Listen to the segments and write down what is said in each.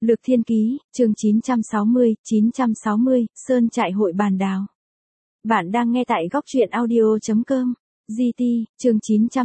Lược Thiên Ký, chương 960, Sơn Trại Hội Bàn Đào. Bạn đang nghe tại góc truyện audio.com. GT, chương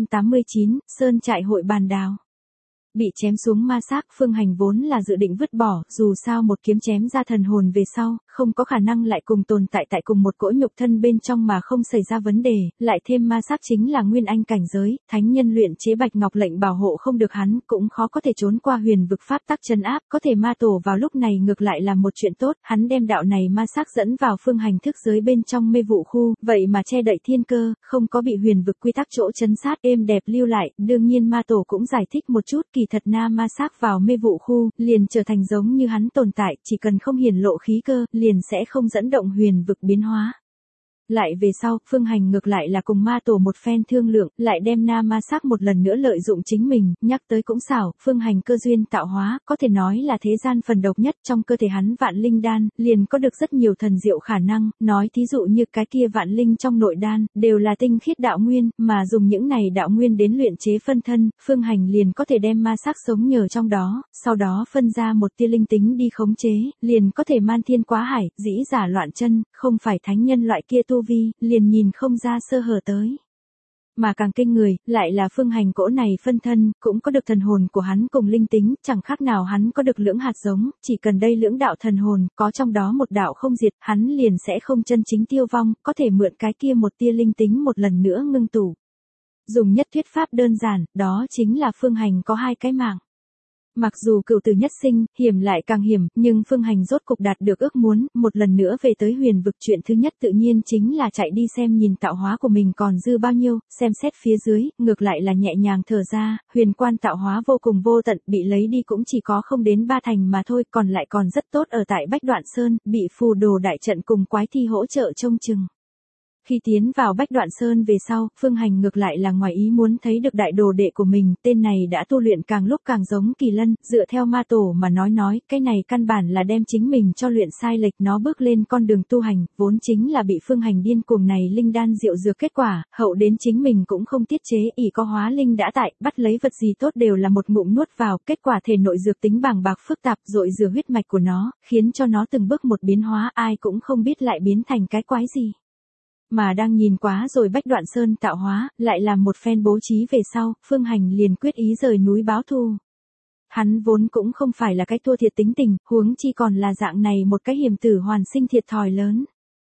989, Sơn Trại Hội Bàn Đào. Bị chém xuống ma xác, Phương Hành vốn là dự định vứt bỏ, dù sao một kiếm chém ra thần hồn về sau, không có khả năng lại cùng tồn tại tại cùng một cỗ nhục thân bên trong mà không xảy ra vấn đề, lại thêm ma xác chính là nguyên anh cảnh giới, thánh nhân luyện chế bạch ngọc lệnh bảo hộ không được hắn, cũng khó có thể trốn qua huyền vực pháp tắc trấn áp, có thể ma tổ vào lúc này ngược lại là một chuyện tốt, hắn đem đạo này ma xác dẫn vào Phương Hành thức giới bên trong mê vụ khu, vậy mà che đậy thiên cơ, không có bị huyền vực quy tắc chỗ trấn sát êm đẹp lưu lại, đương nhiên ma tổ cũng giải thích một chút, kỳ thật na ma xác vào mê vụ khu, liền trở thành giống như hắn tồn tại, chỉ cần không hiển lộ khí cơ, liền sẽ không dẫn động huyền vực biến hóa. Lại về sau, Phương Hành ngược lại là cùng ma tổ một phen thương lượng, lại đem na ma xác một lần nữa lợi dụng chính mình, nhắc tới cũng xảo, Phương Hành cơ duyên tạo hóa, có thể nói là thế gian phần độc nhất, trong cơ thể hắn vạn linh đan, liền có được rất nhiều thần diệu khả năng, nói thí dụ như cái kia vạn linh trong nội đan, đều là tinh khiết đạo nguyên, mà dùng những này đạo nguyên đến luyện chế phân thân, Phương Hành liền có thể đem ma xác sống nhờ trong đó, sau đó phân ra một tia linh tính đi khống chế, liền có thể man thiên quá hải, dĩ giả loạn chân, không phải thánh nhân loại kia tu vi, liền nhìn không ra sơ hở tới. Mà càng kinh người, lại là Phương Hành cỗ này phân thân, cũng có được thần hồn của hắn cùng linh tính, chẳng khác nào hắn có được lưỡng hạt giống, chỉ cần đây lưỡng đạo thần hồn, có trong đó một đạo không diệt, hắn liền sẽ không chân chính tiêu vong, có thể mượn cái kia một tia linh tính một lần nữa ngưng tụ. Dùng nhất thuyết pháp đơn giản, đó chính là Phương Hành có hai cái mạng. Mặc dù cựu tử nhất sinh, hiểm lại càng hiểm, nhưng Phương Hành rốt cục đạt được ước muốn, một lần nữa về tới huyền vực, chuyện thứ nhất tự nhiên chính là chạy đi xem nhìn tạo hóa của mình còn dư bao nhiêu, xem xét phía dưới, ngược lại là nhẹ nhàng thở ra, huyền quan tạo hóa vô cùng vô tận, bị lấy đi cũng chỉ có không đến 3 thành mà thôi, còn lại còn rất tốt ở tại Bách Đoạn Sơn, bị phù đồ đại trận cùng quái thi hỗ trợ trông chừng. Khi tiến vào Bách Đoạn Sơn về sau, Phương Hành ngược lại là ngoài ý muốn thấy được đại đồ đệ của mình, tên này đã tu luyện càng lúc càng giống Kỳ Lân, dựa theo ma tổ mà nói, cái này căn bản là đem chính mình cho luyện sai lệch, nó bước lên con đường tu hành, vốn chính là bị Phương Hành điên cuồng này linh đan diệu dược kết quả, hậu đến chính mình cũng không tiết chế, ỷ có hóa linh đã tại, bắt lấy vật gì tốt đều là một ngụm nuốt vào, kết quả thể nội dược tính bàng bạc phức tạp, dội rửa huyết mạch của nó, khiến cho nó từng bước một biến hóa, ai cũng không biết lại biến thành cái quái gì. Mà đang nhìn quá rồi Bách Đoạn Sơn tạo hóa, lại làm một phen bố trí về sau, Phương Hành liền quyết ý rời núi báo thù. Hắn vốn cũng không phải là cái thua thiệt tính tình, huống chi còn là dạng này một cái hiểm tử hoàn sinh thiệt thòi lớn.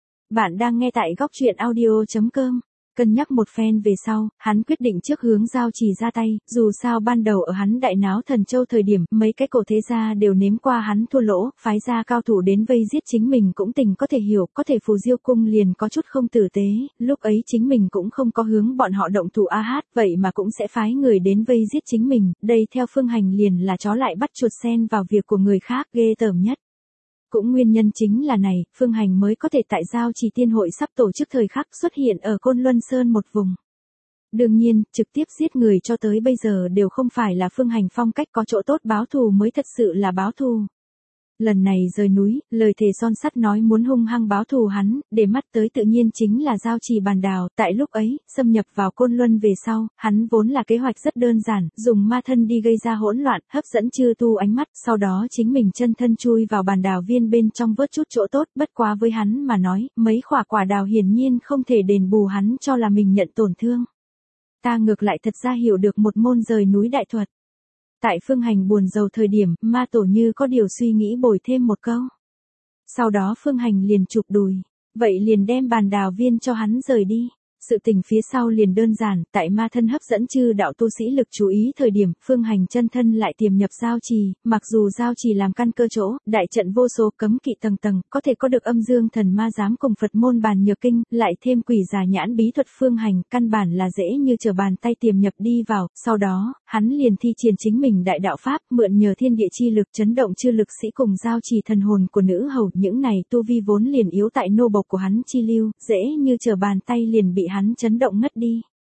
Bạn đang nghe tại góc truyện audio.com. Cân nhắc một phen về sau, hắn quyết định trước hướng Giao Trì ra tay, dù sao ban đầu ở hắn đại náo Thần Châu thời điểm, mấy cái cổ thế gia đều nếm qua hắn thua lỗ, phái ra cao thủ đến vây giết chính mình cũng tình có thể hiểu, có thể Phù Diêu cung liền có chút không tử tế, lúc ấy chính mình cũng không có hướng bọn họ động thủ vậy mà cũng sẽ phái người đến vây giết chính mình, đây theo Phương Hành liền là chó lại bắt chuột sen vào việc của người khác, ghê tởm nhất. Cũng nguyên nhân chính là này, Phương Hành mới có thể tại Giao Trì tiên hội sắp tổ chức thời khắc xuất hiện ở Côn Luân Sơn một vùng. Đương nhiên, trực tiếp giết người cho tới bây giờ đều không phải là Phương Hành phong cách, có chỗ tốt báo thù mới thật sự là báo thù. Lần này rời núi, lời thề son sắt nói muốn hung hăng báo thù hắn, để mắt tới tự nhiên chính là Giao Trì Bàn Đào, tại lúc ấy, xâm nhập vào Côn Luân về sau, hắn vốn là kế hoạch rất đơn giản, dùng ma thân đi gây ra hỗn loạn, hấp dẫn chư tu ánh mắt, sau đó chính mình chân thân chui vào bàn đào viên bên trong vớt chút chỗ tốt, bất quá với hắn mà nói, mấy quả đào hiển nhiên không thể đền bù hắn cho là mình nhận tổn thương. Ta ngược lại thật ra hiểu được một môn rời núi đại thuật. Tại Phương Hành buồn rầu thời điểm, ma tổ như có điều suy nghĩ bồi thêm một câu. Sau đó Phương Hành liền chụp đùi, vậy liền đem bàn đào viên cho hắn rời đi. Sự tình phía sau liền đơn giản, tại ma thân hấp dẫn chư đạo tu sĩ lực chú ý thời điểm, Phương Hành chân thân lại tiềm nhập Giao Trì, mặc dù Giao Trì làm căn cơ chỗ, đại trận vô số cấm kỵ tầng tầng, có thể có được âm dương thần ma giám cùng Phật môn bàn nhược kinh, lại thêm quỷ già nhãn bí thuật Phương Hành, căn bản là dễ như trở bàn tay tiềm nhập đi vào, sau đó, hắn liền thi triển chính mình đại đạo pháp, mượn nhờ thiên địa chi lực chấn động chư lực sĩ cùng Giao Trì thần hồn của nữ hầu, những này tu vi vốn liền yếu tại nô bộc của hắn chi lưu, dễ như trở bàn tay liền bị hắn chấn động ngất đi.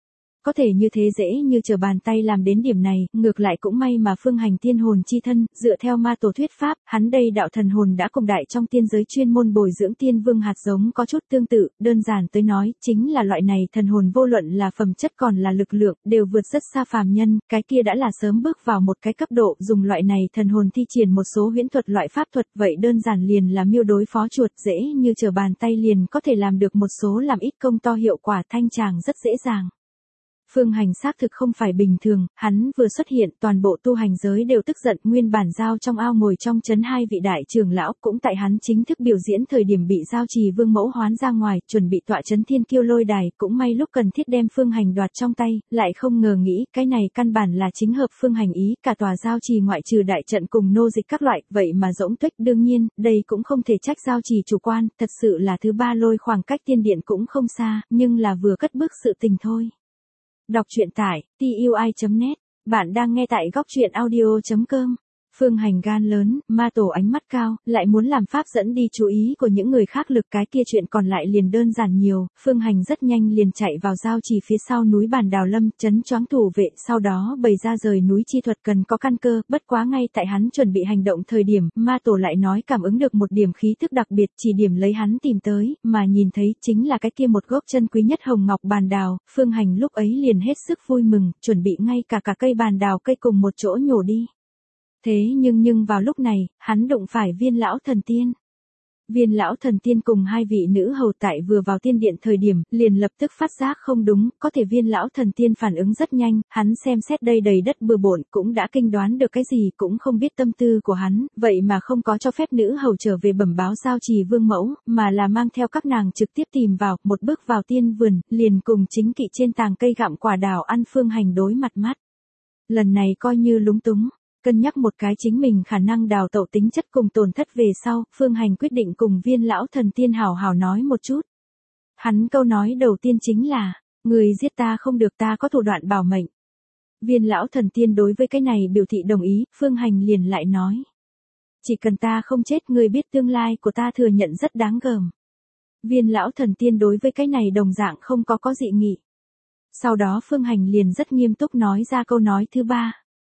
có thể như thế dễ như trở bàn tay làm đến điểm này, ngược lại cũng may mà Phương Hành tiên hồn chi thân, dựa theo ma tổ thuyết pháp, hắn đây đạo thần hồn đã cùng đại trong tiên giới chuyên môn bồi dưỡng tiên vương hạt giống có chút tương tự, đơn giản tới nói, chính là loại này thần hồn vô luận là phẩm chất còn là lực lượng, đều vượt rất xa phàm nhân, cái kia đã là sớm bước vào một cái cấp độ, dùng loại này thần hồn thi triển một số huyễn thuật loại pháp thuật, vậy đơn giản liền là miêu đối phó chuột, dễ như trở bàn tay liền có thể làm được một số làm ít công to hiệu quả thanh tràng rất dễ dàng. Phương Hành xác thực không phải bình thường, hắn vừa xuất hiện toàn bộ tu hành giới đều tức giận, nguyên bản giao trong ao ngồi trong chấn hai vị đại trưởng lão cũng tại hắn chính thức biểu diễn thời điểm bị giao trì vương mẫu hoán ra ngoài, chuẩn bị tọa chấn thiên kiêu lôi đài, cũng may lúc cần thiết đem Phương Hành đoạt trong tay, lại không ngờ nghĩ cái này căn bản là chính hợp Phương Hành ý, cả tòa giao trì ngoại trừ đại trận cùng nô dịch các loại, vậy mà rỗng tuếch, đương nhiên, đây cũng không thể trách giao trì chủ quan, thật sự là thứ ba lôi khoảng cách tiên điện cũng không xa, nhưng là vừa cất bước sự tình thôi. Đọc truyện tại tui.net, bạn đang nghe tại góc truyện audio.com. Phương Hành gan lớn, ma tổ ánh mắt cao, lại muốn làm pháp dẫn đi chú ý của những người khác lực, cái kia chuyện còn lại liền đơn giản nhiều. Phương Hành rất nhanh liền chạy vào giao trì phía sau núi Bàn Đào Lâm, trấn choáng thủ vệ, sau đó bày ra rời núi chi thuật cần có căn cơ, bất quá ngay tại hắn chuẩn bị hành động thời điểm, ma tổ lại nói cảm ứng được một điểm khí thức đặc biệt, chỉ điểm lấy hắn tìm tới, mà nhìn thấy chính là cái kia một gốc chân quý nhất hồng ngọc bàn đào. Phương Hành lúc ấy liền hết sức vui mừng, chuẩn bị ngay cả cây bàn đào cây cùng một chỗ nhổ đi. Thế nhưng vào lúc này, hắn đụng phải Viên lão thần tiên. Viên lão thần tiên cùng hai vị nữ hầu tại vừa vào tiên điện thời điểm, liền lập tức phát giác không đúng, có thể Viên lão thần tiên phản ứng rất nhanh, hắn xem xét đây đầy đất bừa bộn cũng đã kinh đoán được cái gì, cũng không biết tâm tư của hắn, vậy mà không có cho phép nữ hầu trở về bẩm báo giao trì vương mẫu, mà là mang theo các nàng trực tiếp tìm vào, một bước vào tiên vườn, liền cùng chính kỵ trên tàng cây gặm quả đào ăn Phương Hành đối mặt mắt. Lần này coi như lúng túng. Cân nhắc một cái chính mình khả năng đào tẩu tính chất cùng tổn thất về sau, Phương Hành quyết định cùng Viên lão thần tiên hảo hảo nói một chút. Hắn câu nói đầu tiên chính là, người giết ta không được, ta có thủ đoạn bảo mệnh. Viên lão thần tiên đối với cái này biểu thị đồng ý, Phương Hành liền lại nói. Chỉ cần ta không chết, người biết tương lai của ta thừa nhận rất đáng gờm. Viên lão thần tiên đối với cái này đồng dạng không có dị nghị. Sau đó Phương Hành liền rất nghiêm túc nói ra câu nói thứ ba.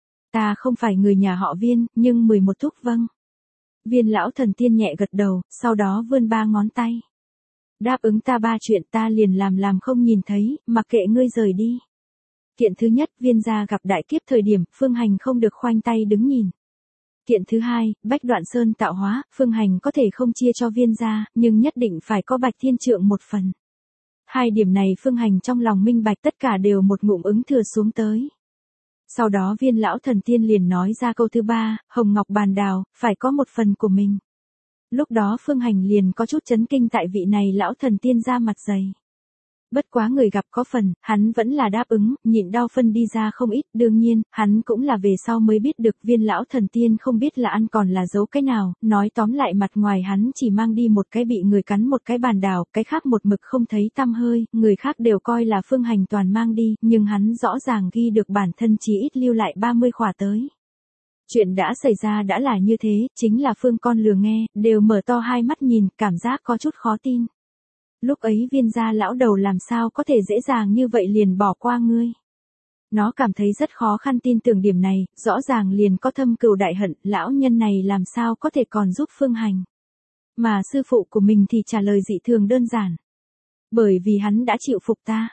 Ta không phải người nhà họ Viên, nhưng 11 thúc vâng. Viên lão thần tiên nhẹ gật đầu, sau đó vươn 3 ngón tay. Đáp ứng ta 3 chuyện, ta liền làm không nhìn thấy, mặc kệ ngươi rời đi. Kiện thứ nhất, Viên gia gặp đại kiếp thời điểm, Phương Hành không được khoanh tay đứng nhìn. Kiện thứ hai, Bách Đoạn Sơn tạo hóa, Phương Hành có thể không chia cho Viên gia, nhưng nhất định phải có Bạch Thiên Trượng một phần. 2 điểm này Phương Hành trong lòng minh bạch, tất cả đều một ngụm ứng thừa xuống tới. Sau đó Viên lão thần tiên liền nói ra câu thứ ba, hồng ngọc bàn đào, phải có một phần của mình. Lúc đó Phương Hành liền có chút chấn kinh tại vị này lão thần tiên ra mặt dày. Bất quá người gặp có phần, hắn vẫn là đáp ứng, nhịn đau phân đi ra không ít, đương nhiên, hắn cũng là về sau mới biết được Viên lão thần tiên không biết là ăn còn là giấu cái nào, nói tóm lại mặt ngoài hắn chỉ mang đi một cái bị người cắn một cái bàn đào, cái khác một mực không thấy tăm hơi, người khác đều coi là Phương Hành toàn mang đi, nhưng hắn rõ ràng ghi được bản thân chỉ ít lưu lại 30 khỏa tới. Chuyện đã xảy ra đã là như thế, chính là Phương con lừa nghe, đều mở to hai mắt nhìn, cảm giác có chút khó tin. Lúc ấy Viên gia lão đầu làm sao có thể dễ dàng như vậy liền bỏ qua ngươi. Nó cảm thấy rất khó khăn tin tưởng điểm này, rõ ràng liền có thâm cừu đại hận, lão nhân này làm sao có thể còn giúp Phương Hành. Mà sư phụ của mình thì trả lời dị thường đơn giản. Bởi vì hắn đã chịu phục ta.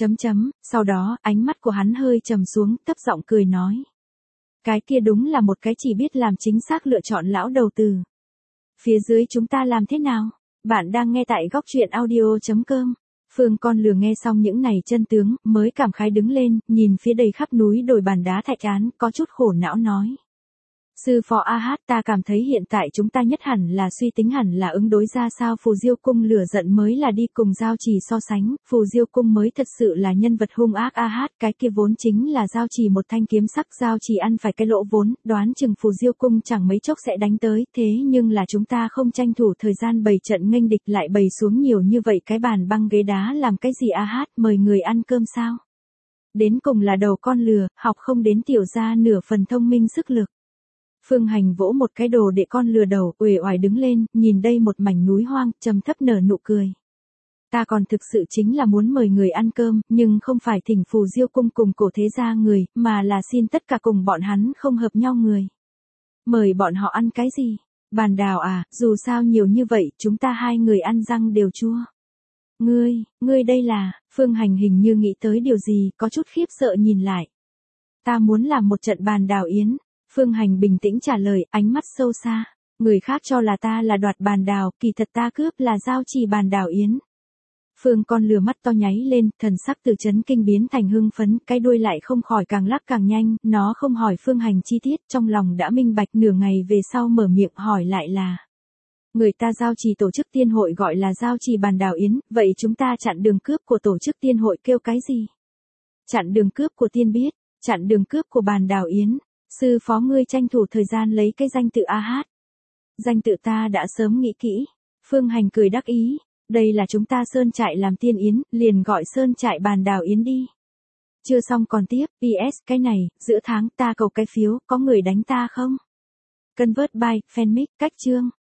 Sau đó, ánh mắt của hắn hơi trầm xuống, thấp giọng cười nói. Cái kia đúng là một cái chỉ biết làm chính xác lựa chọn lão đầu từ. Phía dưới chúng ta làm thế nào? Bạn đang nghe tại góc truyện audio.com. Phương con lừa nghe xong những này chân tướng, mới cảm khái đứng lên, nhìn phía đầy khắp núi đồi bàn đá thạch án, có chút khổ não nói. Sư phó A Hát, ta cảm thấy hiện tại chúng ta nhất hẳn là suy tính hẳn là ứng đối ra sao. Phù Diêu cung lửa giận mới là đi cùng giao trì so sánh, Phù Diêu cung mới thật sự là nhân vật hung ác. A Hát, cái kia vốn chính là giao trì một thanh kiếm sắc, giao trì ăn phải cái lỗ vốn, đoán chừng Phù Diêu cung chẳng mấy chốc sẽ đánh tới, thế nhưng là chúng ta không tranh thủ thời gian bày trận nghênh địch, lại bày xuống nhiều như vậy cái bàn băng ghế đá làm cái gì. A Hát, mời người ăn cơm sao? Đến cùng là đầu con lừa, học không đến tiểu gia nửa phần thông minh sức lực. Phương Hành vỗ một cái đồ để con lừa đầu, uể oải đứng lên, nhìn đây một mảnh núi hoang, trầm thấp nở nụ cười. Ta còn thực sự chính là muốn mời người ăn cơm, nhưng không phải thỉnh Phù Diêu cung cùng Cổ Thế Gia người, mà là xin tất cả cùng bọn hắn không hợp nhau người. Mời bọn họ ăn cái gì? Bàn đào à, dù sao nhiều như vậy, chúng ta hai người ăn răng đều chua. Ngươi đây là, Phương Hành hình như nghĩ tới điều gì, có chút khiếp sợ nhìn lại. Ta muốn làm một trận bàn đào yến. Phương Hành bình tĩnh trả lời, ánh mắt sâu xa. Người khác cho là ta là đoạt bàn đào, kỳ thật ta cướp là giao trì bàn đào yến. Phương con lừa mắt to nháy lên, thần sắc từ chấn kinh biến thành hưng phấn, cái đuôi lại không khỏi càng lắc càng nhanh, nó không hỏi Phương Hành chi tiết, trong lòng đã minh bạch, nửa ngày về sau mở miệng hỏi lại là. Người ta giao trì tổ chức tiên hội gọi là giao trì bàn đào yến, vậy chúng ta chặn đường cướp của tổ chức tiên hội kêu cái gì? Chặn đường cướp của tiên biết, chặn đường cướp của bàn đào yến, sư phó ngươi tranh thủ thời gian lấy cái danh tự a hát. Danh tự ta đã sớm nghĩ kỹ. Phương Hành cười đắc ý. Đây là chúng ta sơn trại làm tiên yến, liền gọi sơn trại bàn đào yến đi. Chưa xong còn tiếp, PS cái này, giữa tháng ta cầu cái phiếu, có người đánh ta không? Convert by, fanmic, cách chương.